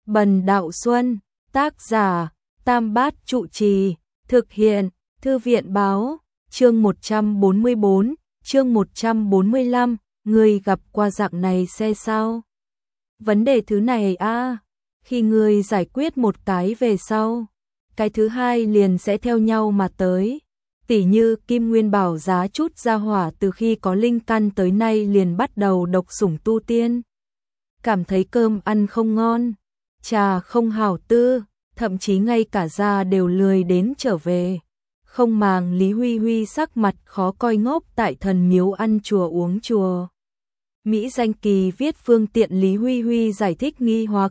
Bần Đạo Xuân, tác giả, Tam Bát Trụ Trì, thực hiện, Thư viện báo, chương 144, chương 145, ngươi gặp qua dạng này xe sao? Vấn đề thứ này khi ngươi giải quyết một cái về sau, cái thứ hai liền sẽ theo nhau mà tới. Tỉ như Kim Nguyên Bảo giá chút ra hỏa từ khi có linh căn tới nay liền bắt đầu độc sủng tu tiên. Cảm thấy cơm ăn không ngon, trà không hảo tư, thậm chí ngay cả ra đều lười đến trở về. Không màng Lý Huy Huy sắc mặt khó coi ngốc tại thần miếu ăn chùa uống chùa. Mỹ Danh Kỳ viết phương tiện Lý Huy Huy giải thích nghi hoặc.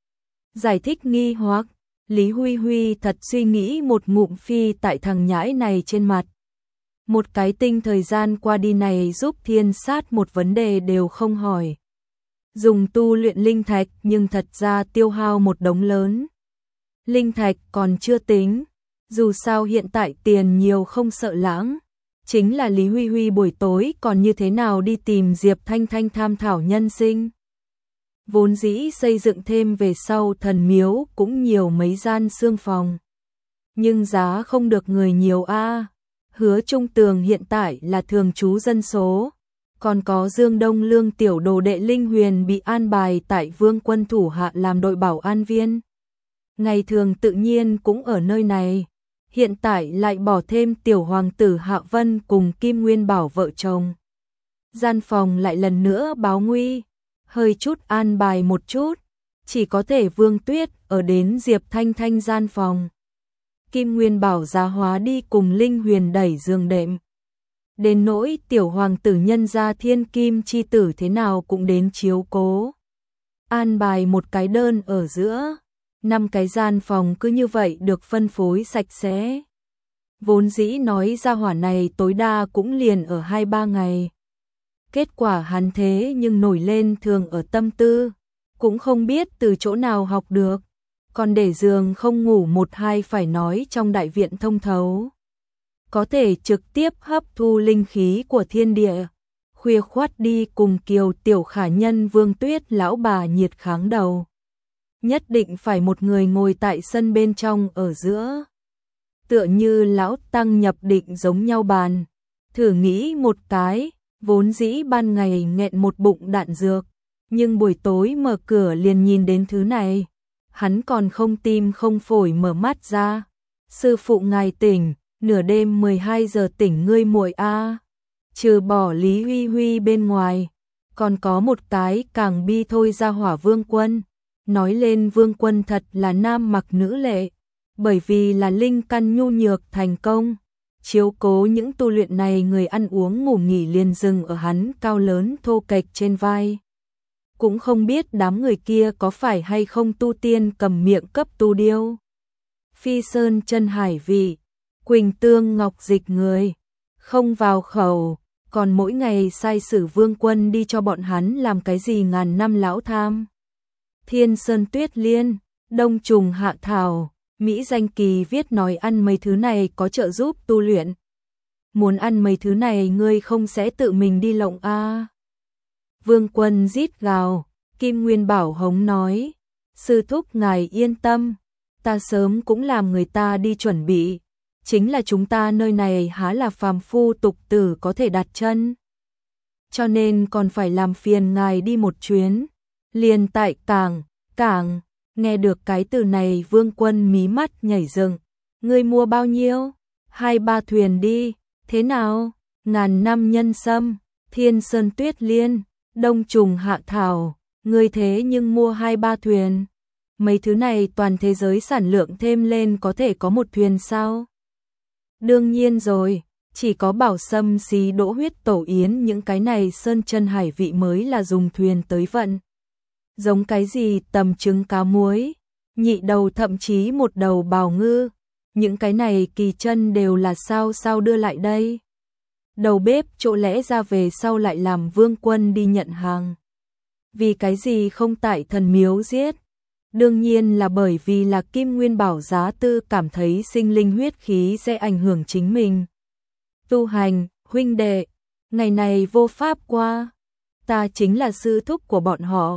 Lý Huy Huy thật suy nghĩ một ngụm phi tại thằng nhãi này trên mặt. Một cái tinh thời gian qua đi này giúp thiên sát một vấn đề đều không hỏi. Dùng tu luyện linh thạch nhưng thật ra tiêu hao một đống lớn. Linh thạch còn chưa tính, dù sao hiện tại tiền nhiều không sợ lãng. Chính là Lý Huy Huy buổi tối còn như thế nào đi tìm Diệp Thanh Thanh tham thảo nhân sinh. Vốn dĩ xây dựng thêm về sau thần miếu cũng nhiều mấy gian xương phòng. Nhưng giá không được người nhiều Hứa Trung Tường hiện tại là thường trú dân số. Còn có Dương Đông Lương tiểu đồ đệ Linh Huyền bị an bài tại Vương Quân thủ hạ làm đội bảo an viên. Ngày thường tự nhiên cũng ở nơi này. Hiện tại lại bỏ thêm tiểu hoàng tử Hạ Vân cùng Kim Nguyên Bảo vợ chồng. Gian phòng lại lần nữa báo nguy. Hơi chút an bài một chút. Chỉ có thể Vương Tuyết ở đến Diệp Thanh Thanh gian phòng. Kim Nguyên Bảo giá hóa đi cùng Linh Huyền đẩy giường đệm. Đến nỗi tiểu hoàng tử nhân gia thiên kim chi tử thế nào cũng đến chiếu cố. An bài một cái đơn ở giữa. 5 cái gian phòng cứ như vậy được phân phối sạch sẽ. Vốn dĩ nói ra hỏa này tối đa cũng liền ở 2-3 ngày. Kết quả hắn thế nhưng nổi lên thường ở tâm tư. Cũng không biết từ chỗ nào học được. Còn để giường không ngủ 1-2 phải nói trong đại viện thông thấu. Có thể trực tiếp hấp thu linh khí của thiên địa. Khuya khoắt đi cùng Kiều tiểu khả nhân Vương Tuyết lão bà nhiệt kháng đầu. Nhất định phải một người ngồi tại sân bên trong ở giữa. Tựa như lão tăng nhập định giống nhau bàn. Thử nghĩ một cái, vốn dĩ ban ngày nghẹn một bụng đạn dược. Nhưng buổi tối mở cửa liền nhìn đến thứ này. Hắn còn không tim không phổi mở mắt ra. Sư phụ ngài tỉnh. Nửa đêm 12 giờ tỉnh ngươi muội Trừ bỏ Lý Huy Huy bên ngoài, còn có một cái càng bi thôi ra hỏa Vương Quân. Nói lên Vương Quân thật là nam mặc nữ lệ, bởi vì là linh căn nhu nhược thành công. Chiếu cố những tu luyện này người ăn uống ngủ nghỉ liền dừng ở hắn cao lớn thô kệch trên vai. Cũng không biết đám người kia có phải hay không tu tiên cầm miệng cấp tu điêu. Phi sơn chân hải vị. Quỳnh tương ngọc dịch người, không vào khẩu, còn mỗi ngày sai sử Vương Quân đi cho bọn hắn làm cái gì ngàn năm lão tham. Thiên sơn tuyết liên, đông trùng hạ thảo, Mỹ Danh Kỳ viết nói ăn mấy thứ này có trợ giúp tu luyện. Muốn ăn mấy thứ này ngươi không sẽ tự mình đi lộng Vương Quân rít gào, Kim Nguyên Bảo hống nói, sư thúc ngài yên tâm, ta sớm cũng làm người ta đi chuẩn bị. Chính là chúng ta nơi này há là phàm phu tục tử có thể đặt chân. Cho nên còn phải làm phiền ngài đi một chuyến. Liền tại cảng, nghe được cái từ này Vương Quân mí mắt nhảy dựng. Ngươi mua bao nhiêu? 2-3 thuyền đi, thế nào? Ngàn năm nhân sâm, thiên sơn tuyết liên, đông trùng hạ thảo, ngươi thế nhưng mua 2-3 thuyền. Mấy thứ này toàn thế giới sản lượng thêm lên có thể có một thuyền sao? Đương nhiên rồi, chỉ có bảo sâm xí đỗ huyết tổ yến những cái này sơn chân hải vị mới là dùng thuyền tới vận. Giống cái gì tầm trứng cá muối, nhị đầu thậm chí một đầu bào ngư, những cái này kỳ chân đều là sao đưa lại đây. Đầu bếp chỗ lẽ ra về sau lại làm Vương Quân đi nhận hàng. Vì cái gì không tại thần miếu giết? Đương nhiên là bởi vì là Kim Nguyên Bảo giá tư cảm thấy sinh linh huyết khí sẽ ảnh hưởng chính mình. Tu hành, huynh đệ, ngày này vô pháp qua. Ta chính là sư thúc của bọn họ.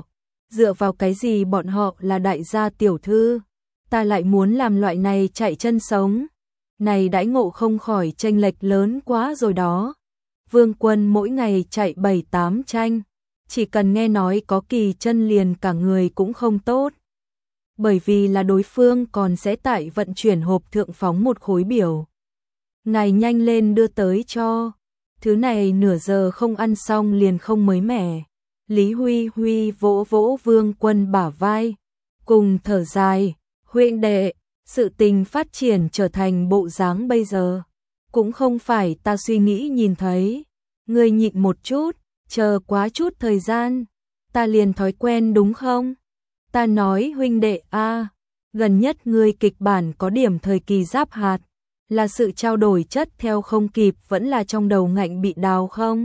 Dựa vào cái gì bọn họ là đại gia tiểu thư, ta lại muốn làm loại này chạy chân sống. Này đãi ngộ không khỏi chênh lệch lớn quá rồi đó. Vương Quân mỗi ngày chạy 7-8 tranh, chỉ cần nghe nói có kỳ chân liền cả người cũng không tốt. Bởi vì là đối phương còn sẽ tại vận chuyển hộp thượng phóng một khối biểu. Ngài nhanh lên đưa tới cho. Thứ này nửa giờ không ăn xong liền không mới mẻ. Lý Huy Huy vỗ vỗ Vương Quân bả vai, cùng thở dài, huynh đệ, sự tình phát triển trở thành bộ dáng bây giờ, cũng không phải ta suy nghĩ nhìn thấy. Ngươi nhịn một chút, chờ quá chút thời gian, ta liền thói quen đúng không? Ta nói huynh đệ a, gần nhất ngươi kịch bản có điểm thời kỳ giáp hạt, là sự trao đổi chất theo không kịp vẫn là trong đầu ngạnh bị đào không?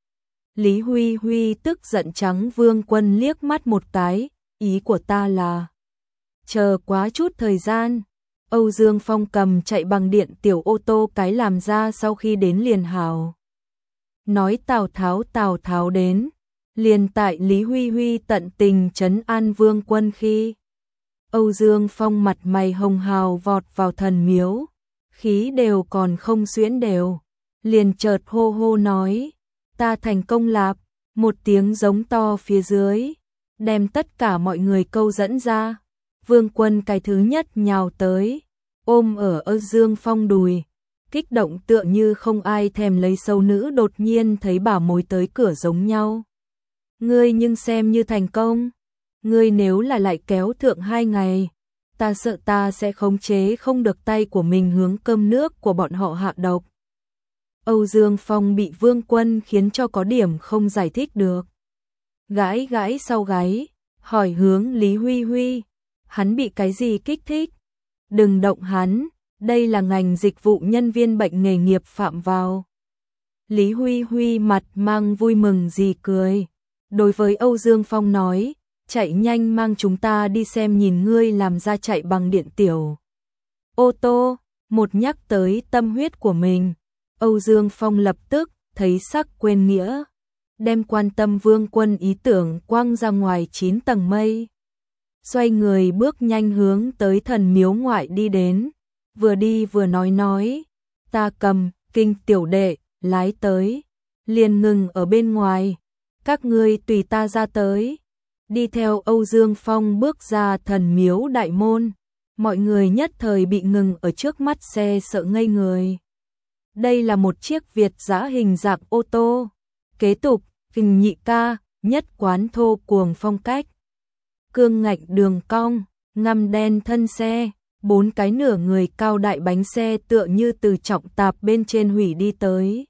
Lý Huy Huy tức giận trắng Vương Quân liếc mắt một cái, ý của ta là chờ quá chút thời gian. Âu Dương Phong cầm chạy bằng điện tiểu ô tô cái làm ra sau khi đến liền hào. Nói Tào Tháo đến, liền tại Lý Huy Huy tận tình trấn an Vương Quân khi Âu Dương Phong mặt mày hồng hào vọt vào thần miếu, khí đều còn không xuyễn đều, liền chợt hô hô nói, ta thành công lạp, một tiếng giống to phía dưới, đem tất cả mọi người câu dẫn ra. Vương Quân cái thứ nhất nhào tới, ôm ở Âu Dương Phong đùi, kích động tựa như không ai thèm lấy sâu nữ đột nhiên thấy bà mối tới cửa giống nhau. Ngươi nhưng xem như thành công, ngươi nếu là lại kéo thượng 2 ngày, ta sợ ta sẽ khống chế không được tay của mình hướng cơm nước của bọn họ hạ độc. Âu Dương Phong bị Vương Quân khiến cho có điểm không giải thích được. Gãi gãi sau gáy, hỏi hướng Lý Huy Huy, hắn bị cái gì kích thích? Đừng động hắn, đây là ngành dịch vụ nhân viên bệnh nghề nghiệp phạm vào. Lý Huy Huy mặt mang vui mừng gì cười. Đối với Âu Dương Phong nói, chạy nhanh mang chúng ta đi xem nhìn ngươi làm ra chạy bằng điện tiểu ô tô. Một nhắc tới tâm huyết của mình, Âu Dương Phong lập tức thấy sắc quên nghĩa, đem quan tâm Vương Quân ý tưởng quăng ra ngoài 9 tầng mây. Xoay người bước nhanh hướng tới thần miếu ngoại đi đến, vừa đi vừa nói, ta cầm kinh tiểu đệ, lái tới, liền ngừng ở bên ngoài, các ngươi tùy ta ra tới. Đi theo Âu Dương Phong bước ra thần miếu đại môn, mọi người nhất thời bị ngừng ở trước mắt xe sợ ngây người. Đây là một chiếc Việt dã hình dạng ô tô, kế tục, Kình nhị ca, nhất quán thô cuồng phong cách. Cương ngạnh đường cong, ngăm đen thân xe, 4 cái nửa người cao đại bánh xe tựa như từ trọng tạp bên trên hủy đi tới.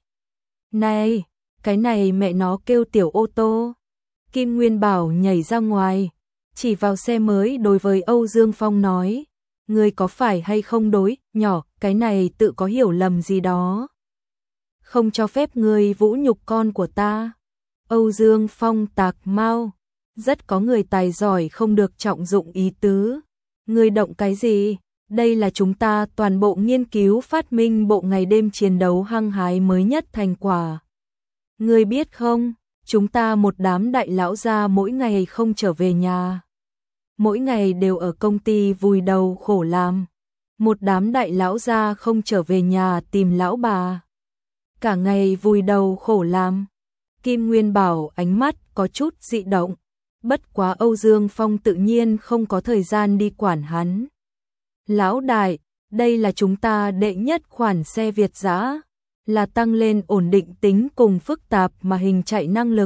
Này, cái này mẹ nó kêu tiểu ô tô. Kim Nguyên Bảo nhảy ra ngoài, chỉ vào xe mới đối với Âu Dương Phong nói, ngươi có phải hay không đối, nhỏ, cái này tự có hiểu lầm gì đó. Không cho phép ngươi vũ nhục con của ta. Âu Dương Phong tạc mau, rất có người tài giỏi không được trọng dụng ý tứ. Ngươi động cái gì? Đây là chúng ta toàn bộ nghiên cứu phát minh bộ ngày đêm chiến đấu hăng hái mới nhất thành quả. Ngươi biết không, chúng ta một đám đại lão gia mỗi ngày không trở về nhà. Mỗi ngày đều ở công ty vùi đầu khổ làm. Một đám đại lão gia không trở về nhà tìm lão bà. Cả ngày vùi đầu khổ làm. Kim Nguyên Bảo ánh mắt có chút dị động. Bất quá Âu Dương Phong tự nhiên không có thời gian đi quản hắn. Lão đại, đây là chúng ta đệ nhất khoản xe Việt dã, là tăng lên ổn định tính cùng phức tạp mà hình chạy năng lực.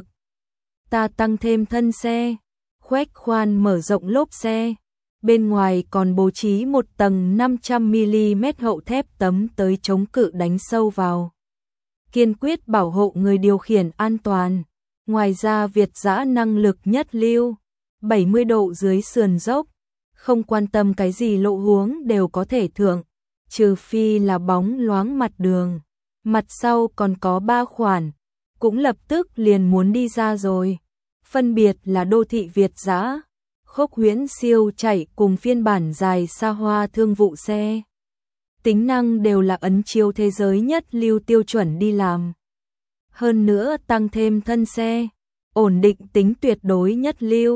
Ta tăng thêm thân xe, khoét khoan mở rộng lốp xe, bên ngoài còn bố trí một tầng 500mm hậu thép tấm tới chống cự đánh sâu vào. Kiên quyết bảo hộ người điều khiển an toàn. Ngoài ra Việt dã năng lực nhất lưu, 70 độ dưới sườn dốc, không quan tâm cái gì lộ huống đều có thể thượng, trừ phi là bóng loáng mặt đường. Mặt sau còn có 3 khoản, cũng lập tức liền muốn đi ra rồi. Phân biệt là đô thị Việt dã, khốc huyễn siêu chạy cùng phiên bản dài xa hoa thương vụ xe. Tính năng đều là ấn chiếu thế giới nhất lưu tiêu chuẩn đi làm. Hơn nữa tăng thêm thân xe, ổn định tính tuyệt đối nhất lưu.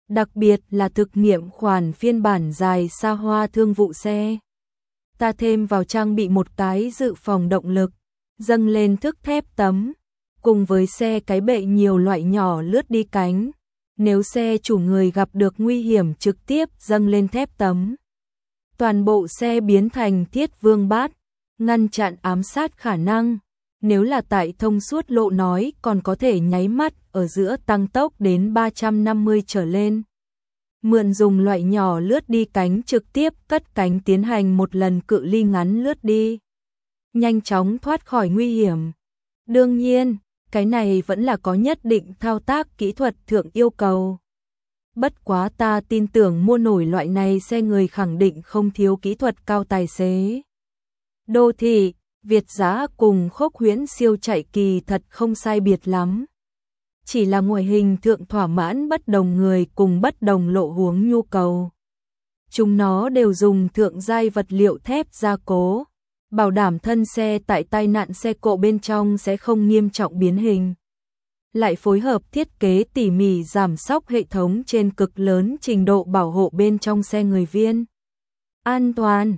Đặc biệt là thực nghiệm khoản phiên bản dài xa hoa thương vụ xe. Ta thêm vào trang bị một cái dự phòng động lực, dâng lên thước thép tấm, cùng với xe cái bệ nhiều loại nhỏ lướt đi cánh. Nếu xe chủ người gặp được nguy hiểm trực tiếp dâng lên thép tấm. Toàn bộ xe biến thành thiết vương bát, ngăn chặn ám sát khả năng. Nếu là tại thông suốt lộ nói còn có thể nháy mắt ở giữa tăng tốc đến 350 trở lên. Mượn dùng loại nhỏ lướt đi cánh trực tiếp cất cánh tiến hành một lần cự ly ngắn lướt đi. Nhanh chóng thoát khỏi nguy hiểm. Đương nhiên, cái này vẫn là có nhất định thao tác kỹ thuật thượng yêu cầu. Bất quá ta tin tưởng mua nổi loại này xe người khẳng định không thiếu kỹ thuật cao tài xế. Đô thị, Việt Dã cùng Khốc Huyễn siêu chạy kỳ thật không sai biệt lắm. Chỉ là ngoại hình thượng thỏa mãn bất đồng người cùng bất đồng lộ huống nhu cầu. Chúng nó đều dùng thượng giai vật liệu thép gia cố, bảo đảm thân xe tại tai nạn xe cộ bên trong sẽ không nghiêm trọng biến hình. Lại phối hợp thiết kế tỉ mỉ giảm xóc hệ thống trên cực lớn trình độ bảo hộ bên trong xe người viên. An toàn,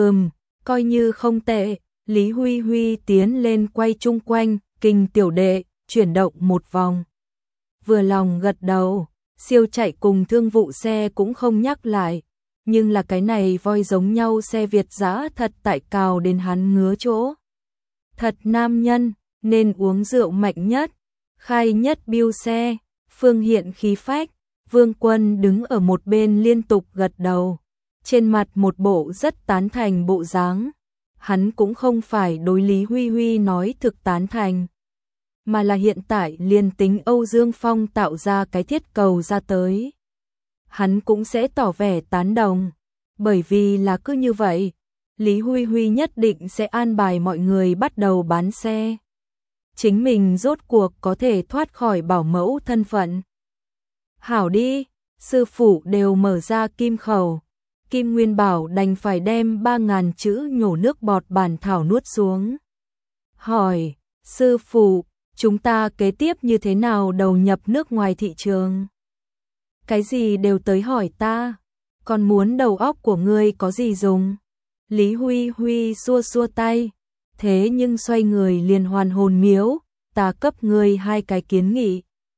coi như không tệ. Lý Huy Huy tiến lên quay chung quanh, Kinh tiểu đệ, chuyển động một vòng. Vừa lòng gật đầu, siêu chạy cùng thương vụ xe cũng không nhắc lại. Nhưng là cái này voi giống nhau xe Việt Dã thật tại cào đến hắn ngứa chỗ. Thật nam nhân, nên uống rượu mạnh nhất, khai nhất biêu xe, phương hiện khí phách. Vương Quân đứng ở một bên liên tục gật đầu, trên mặt một bộ rất tán thành bộ dáng. Hắn cũng không phải đối Lý Huy Huy nói thực tán thành, mà là hiện tại liền tính Âu Dương Phong tạo ra cái thiết cầu ra tới. Hắn cũng sẽ tỏ vẻ tán đồng, bởi vì là cứ như vậy, Lý Huy Huy nhất định sẽ an bài mọi người bắt đầu bán xe. Chính mình rốt cuộc có thể thoát khỏi bảo mẫu thân phận. Hảo đi, sư phụ đều mở ra kim khẩu. Kim Nguyên Bảo đành phải đem 3.000 chữ nhổ nước bọt bản thảo nuốt xuống. Hỏi, sư phụ, chúng ta kế tiếp như thế nào đầu nhập nước ngoài thị trường? Cái gì đều tới hỏi ta, còn muốn đầu óc của ngươi có gì dùng? Lý Huy Huy xua xua tay, thế nhưng xoay người liền hoàn hồn miếu, ta cấp ngươi 2 cái kiến nghị.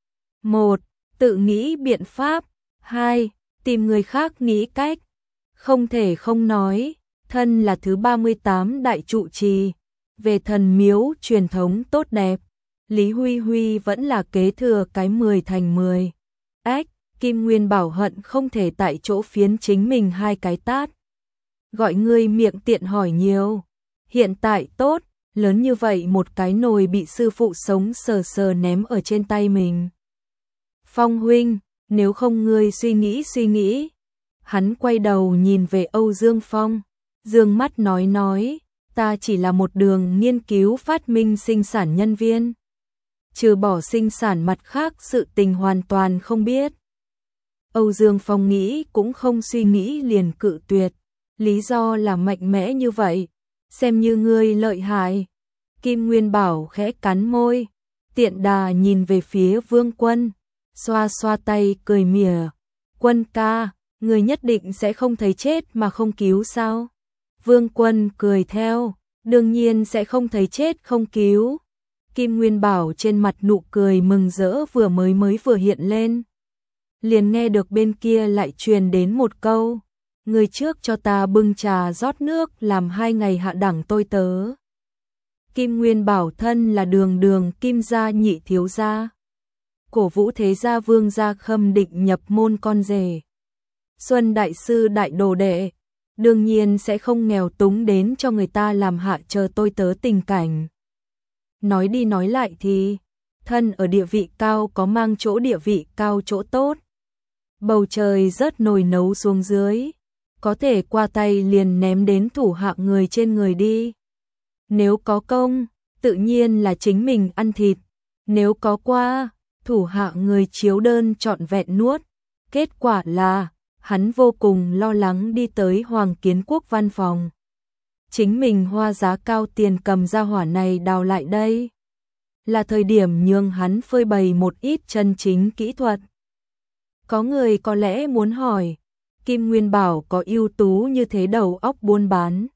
1. Tự nghĩ biện pháp. 2. Tìm người khác nghĩ cách. Không thể không nói, thân là thứ 38 đại trụ trì, về thần miếu truyền thống tốt đẹp, Lý Huy Huy vẫn là kế thừa cái 10 thành 10. Kim Nguyên Bảo hận không thể tại chỗ phiến chính mình 2 cái tát. Gọi ngươi miệng tiện hỏi nhiều. Hiện tại tốt, lớn như vậy một cái nồi bị sư phụ sống sờ sờ ném ở trên tay mình. Phong huynh, nếu không ngươi suy nghĩ. Hắn quay đầu nhìn về Âu Dương Phong, dương mắt nói, ta chỉ là một đường nghiên cứu phát minh sinh sản nhân viên. Trừ bỏ sinh sản mặt khác sự tình hoàn toàn không biết. Âu Dương Phong nghĩ cũng không suy nghĩ liền cự tuyệt, lý do là mạnh mẽ như vậy, xem như ngươi lợi hại. Kim Nguyên Bảo khẽ cắn môi, tiện đà nhìn về phía Vương Quân, xoa xoa tay cười mỉa, Quân ca, người nhất định sẽ không thấy chết mà không cứu sao? Vương Quân cười theo, đương nhiên sẽ không thấy chết không cứu. Kim Nguyên Bảo trên mặt nụ cười mừng rỡ mới vừa hiện lên. Liền nghe được bên kia lại truyền đến một câu, người trước cho ta bưng trà rót nước làm 2 ngày hạ đẳng tôi tớ. Kim Nguyên Bảo thân là đường Kim gia nhị thiếu gia. Cổ vũ thế gia Vương gia Khâm định nhập môn con rể. Xuân đại sư đại đồ đệ, đương nhiên sẽ không nghèo túng đến cho người ta làm hạ chờ tôi tớ tình cảnh. Nói đi nói lại thì, thân ở địa vị cao có mang chỗ địa vị cao chỗ tốt. Bầu trời rớt nồi nấu xuống dưới, có thể qua tay liền ném đến thủ hạ người trên người đi. Nếu có công, tự nhiên là chính mình ăn thịt. Nếu có qua, thủ hạ người chiếu đơn trọn vẹn nuốt. Kết quả là, hắn vô cùng lo lắng đi tới Hoàng Kiến Quốc văn phòng. Chính mình hoa giá cao tiền cầm ra hỏa này đào lại đây. Là thời điểm nhường hắn phơi bày một ít chân chính kỹ thuật. Có người có lẽ muốn hỏi, Kim Nguyên Bảo có ưu tú như thế đầu óc buôn bán.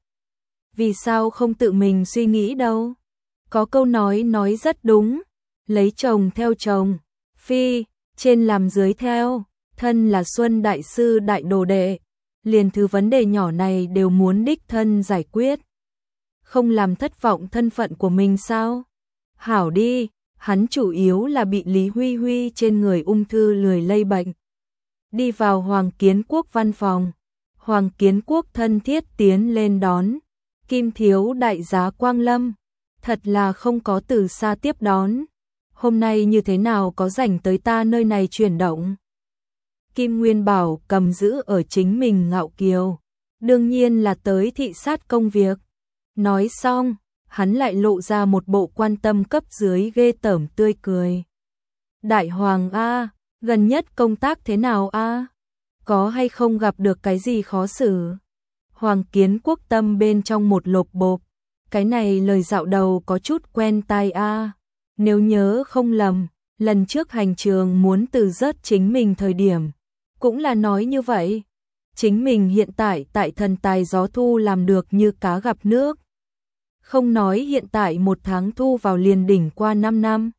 Vì sao không tự mình suy nghĩ đâu? Có câu nói rất đúng, lấy chồng theo chồng, phi, trên làm dưới theo, thân là Xuân Đại Sư Đại Đồ Đệ, liền thứ vấn đề nhỏ này đều muốn đích thân giải quyết. Không làm thất vọng thân phận của mình sao? Hảo đi, hắn chủ yếu là bị Lý Huy Huy trên người ung thư lười lây bệnh. Đi vào Hoàng Kiến Quốc văn phòng, Hoàng Kiến Quốc thân thiết tiến lên đón, Kim thiếu đại giá Quang Lâm, thật là không có từ xa tiếp đón. Hôm nay như thế nào có rảnh tới ta nơi này chuyển động? Kim Nguyên Bảo cầm giữ ở chính mình ngạo kiều, đương nhiên là tới thị sát công việc. Nói xong, hắn lại lộ ra một bộ quan tâm cấp dưới ghê tởm tươi cười. Đại Hoàng a, gần nhất công tác thế nào a? Có hay không gặp được cái gì khó xử? Hoàng Kiến Quốc tâm bên trong một lộp bộp, cái này lời dạo đầu có chút quen tai a. Nếu nhớ không lầm, lần trước hành trường muốn từ rớt chính mình thời điểm, cũng là nói như vậy. Chính mình hiện tại tại Thần Tài Gió Thu làm được như cá gặp nước. Không nói hiện tại 1 tháng thu vào liền đỉnh qua 5 năm.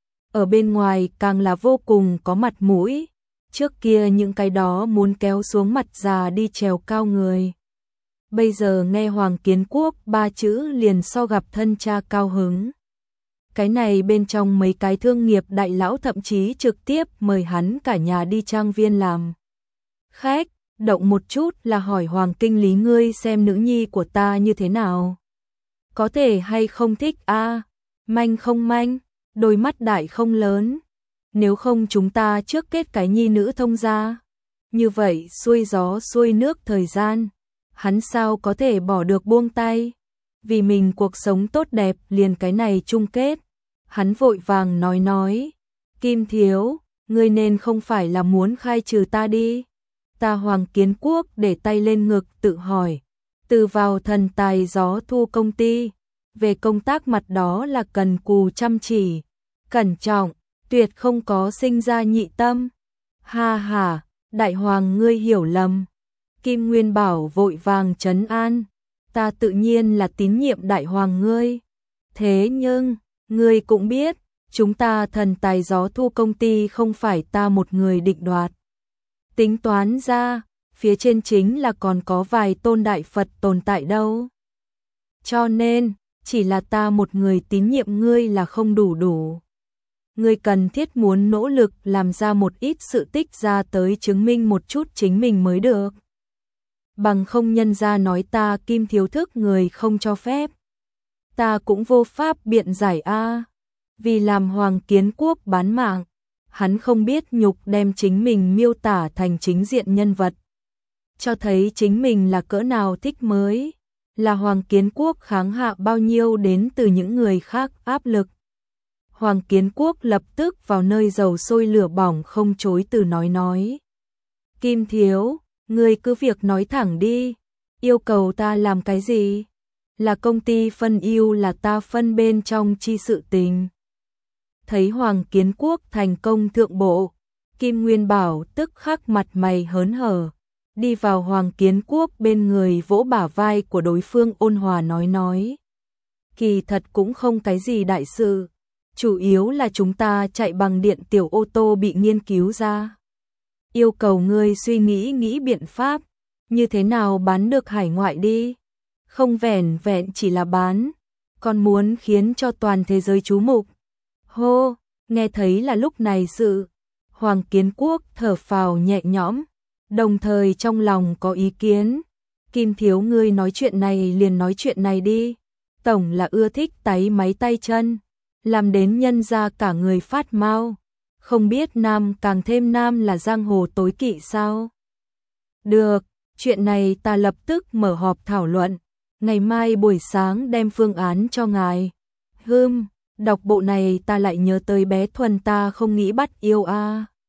Ở bên ngoài càng là vô cùng có mặt mũi. Trước kia những cái đó muốn kéo xuống mặt già đi trèo cao người. Bây giờ nghe Hoàng Kiến Quốc 3 chữ liền so gặp thân cha cao hứng. Cái này bên trong mấy cái thương nghiệp đại lão thậm chí trực tiếp mời hắn cả nhà đi trang viên làm khách, động một chút là hỏi Hoàng kinh lý ngươi xem nữ nhi của ta như thế nào. Có thể hay không thích a, manh không manh, đôi mắt đại không lớn. Nếu không chúng ta trước kết cái nhi nữ thông gia. Như vậy xuôi gió xuôi nước thời gian, hắn sao có thể bỏ được buông tay. Vì mình cuộc sống tốt đẹp liền cái này chung kết. Hắn vội vàng nói, Kim thiếu, ngươi nên không phải là muốn khai trừ ta đi. Ta Hoàng Kiến Quốc để tay lên ngực tự hỏi, từ vào Thần Tài Gió Thu công ty, về công tác mặt đó là cần cù chăm chỉ, cẩn trọng, tuyệt không có sinh ra nhị tâm. Ha ha, Đại Hoàng ngươi hiểu lầm. Kim Nguyên Bảo vội vàng trấn an, ta tự nhiên là tín nhiệm Đại Hoàng ngươi. Thế nhưng, ngươi cũng biết, chúng ta Thần Tài Gió Thu công ty không phải ta một người định đoạt. Tính toán ra, phía trên chính là còn có vài tôn đại Phật tồn tại đâu. Cho nên, chỉ là ta một người tín nhiệm ngươi là không đủ. Ngươi cần thiết muốn nỗ lực làm ra một ít sự tích ra tới chứng minh một chút chính mình mới được. Bằng không nhân ra nói ta Kim thiếu thức người không cho phép. Ta cũng vô pháp biện giải a. Vì làm Hoàng Kiến Quốc bán mạng, hắn không biết nhục đem chính mình miêu tả thành chính diện nhân vật. Cho thấy chính mình là cỡ nào thích mới, là Hoàng Kiến Quốc kháng hạ bao nhiêu đến từ những người khác áp lực. Hoàng Kiến Quốc lập tức vào nơi dầu sôi lửa bỏng không chối từ nói. Kim thiếu, ngươi cứ việc nói thẳng đi, yêu cầu ta làm cái gì? Là công ty phân ưu là ta phân bên trong chi sự tình. Thấy Hoàng Kiến Quốc thành công thượng bộ, Kim Nguyên Bảo tức khắc mặt mày hớn hở, đi vào Hoàng Kiến Quốc bên người vỗ bả vai của đối phương ôn hòa nói. Kỳ thật cũng không cái gì đại sự, chủ yếu là chúng ta chạy bằng điện tiểu ô tô bị nghiên cứu ra. Yêu cầu ngươi suy nghĩ biện pháp, như thế nào bán được hải ngoại đi. Không vẻn vẹn chỉ là bán, còn muốn khiến cho toàn thế giới chú mục. Hô, nghe thấy là lúc này sự, Hoàng Kiến Quốc thở phào nhẹ nhõm, đồng thời trong lòng có ý kiến. Kim thiếu ngươi nói chuyện này liền nói chuyện này đi, tổng là ưa thích táy máy tay chân, làm đến nhân ra cả người phát mau. Không biết nam càng thêm nam là giang hồ tối kỵ sao? Được, chuyện này ta lập tức mở họp thảo luận, ngày mai buổi sáng đem phương án cho ngài. Đọc bộ này ta lại nhớ tới bé Thuần ta không nghĩ bắt yêu a.